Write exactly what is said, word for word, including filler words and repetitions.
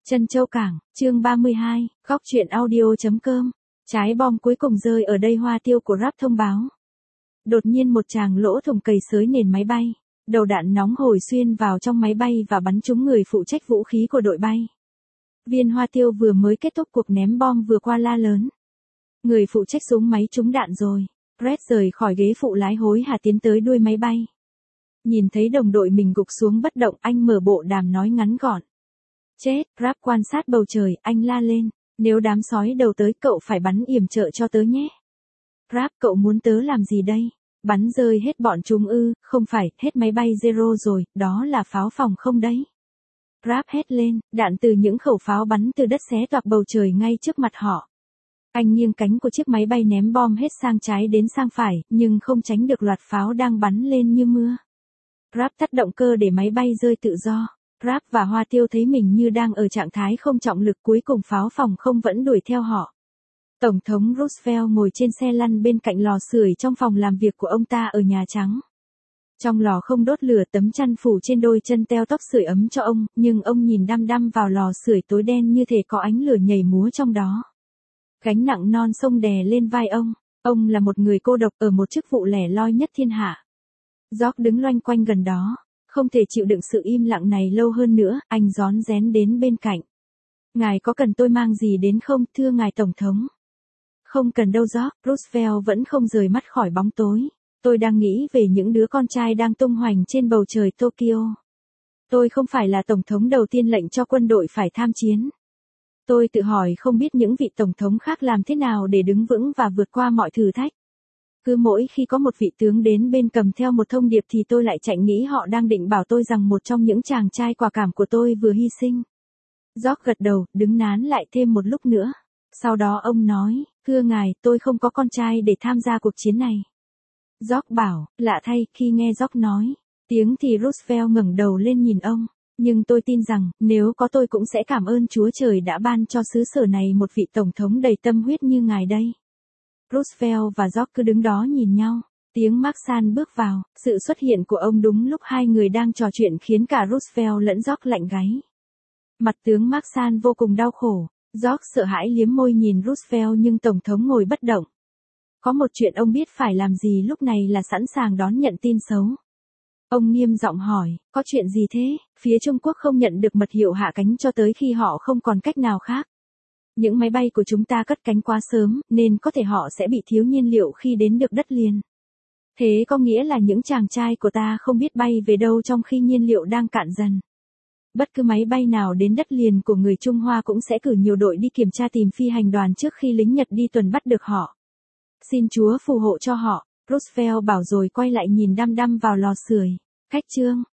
Trân Châu Cảng, chương ba mươi hai, góc truyện audio.com. Trái bom cuối cùng rơi ở đây. Hoa tiêu của Rap thông báo. Đột nhiên một tràng lỗ thủng cầy xới nền máy bay. Đầu đạn nóng hổi xuyên vào trong máy bay và bắn trúng người phụ trách vũ khí của đội bay. Viên Hoa tiêu vừa mới kết thúc cuộc ném bom vừa qua la lớn. Người phụ trách súng máy trúng đạn rồi. Red rời khỏi ghế phụ lái hối hả tiến tới đuôi máy bay. Nhìn thấy đồng đội mình gục xuống bất động, anh mở bộ đàm nói ngắn gọn. Chết, Rap quan sát bầu trời, anh la lên. Nếu đám sói đầu tới cậu phải bắn yểm trợ cho tớ nhé. Rap, cậu muốn tớ làm gì đây? Bắn rơi hết bọn chúng ư? Không phải, hết máy bay Zero rồi, đó là pháo phòng không đấy. Rap hét lên, đạn từ những khẩu pháo bắn từ đất xé toạc bầu trời ngay trước mặt họ. Anh nghiêng cánh của chiếc máy bay ném bom hết sang trái đến sang phải, nhưng không tránh được loạt pháo đang bắn lên như mưa. Rap tắt động cơ để máy bay rơi tự do. Rap và Hoa tiêu thấy mình như đang ở trạng thái không trọng lực, cuối cùng pháo phòng không vẫn đuổi theo họ. Tổng thống Roosevelt ngồi trên xe lăn bên cạnh lò sưởi trong phòng làm việc của ông ta ở Nhà Trắng. Trong lò không đốt lửa, tấm chăn phủ trên đôi chân teo tóc sưởi ấm cho ông, nhưng ông nhìn đăm đăm vào lò sưởi tối đen như thể có ánh lửa nhảy múa trong đó. Gánh nặng non sông đè lên vai ông, ông là một người cô độc ở một chức vụ lẻ loi nhất thiên hạ. George đứng loanh quanh gần đó. Không thể chịu đựng sự im lặng này lâu hơn nữa, anh rón rén đến bên cạnh. Ngài có cần tôi mang gì đến không, thưa ngài Tổng thống? Không cần đâu George, Roosevelt vẫn không rời mắt khỏi bóng tối. Tôi đang nghĩ về những đứa con trai đang tung hoành trên bầu trời Tokyo. Tôi không phải là Tổng thống đầu tiên lệnh cho quân đội phải tham chiến. Tôi tự hỏi không biết những vị Tổng thống khác làm thế nào để đứng vững và vượt qua mọi thử thách. Cứ mỗi khi có một vị tướng đến bên cầm theo một thông điệp thì tôi lại chạy nghĩ họ đang định bảo tôi rằng một trong những chàng trai quả cảm của tôi vừa hy sinh. George gật đầu, đứng nán lại thêm một lúc nữa. Sau đó ông nói, thưa ngài, tôi không có con trai để tham gia cuộc chiến này. George bảo, lạ thay, khi nghe George nói, tiếng thì Roosevelt ngẩng đầu lên nhìn ông. Nhưng tôi tin rằng, nếu có tôi cũng sẽ cảm ơn Chúa Trời đã ban cho xứ sở này một vị Tổng thống đầy tâm huyết như ngài đây. Roosevelt và George cứ đứng đó nhìn nhau. Tiếng Marshall bước vào, sự xuất hiện của ông đúng lúc hai người đang trò chuyện khiến cả Roosevelt lẫn George lạnh gáy. Mặt tướng Marshall vô cùng đau khổ. George sợ hãi liếm môi nhìn Roosevelt nhưng Tổng thống ngồi bất động. Có một chuyện ông biết phải làm gì lúc này là sẵn sàng đón nhận tin xấu. Ông nghiêm giọng hỏi, có chuyện gì thế? Phía Trung Quốc không nhận được mật hiệu hạ cánh cho tới khi họ không còn cách nào khác. Những máy bay của chúng ta cất cánh quá sớm, nên có thể họ sẽ bị thiếu nhiên liệu khi đến được đất liền. Thế có nghĩa là những chàng trai của ta không biết bay về đâu trong khi nhiên liệu đang cạn dần. Bất cứ máy bay nào đến đất liền của người Trung Hoa cũng sẽ cử nhiều đội đi kiểm tra tìm phi hành đoàn trước khi lính Nhật đi tuần bắt được họ. Xin Chúa phù hộ cho họ, Roosevelt bảo rồi quay lại nhìn đăm đăm vào lò sưởi. Khách trương,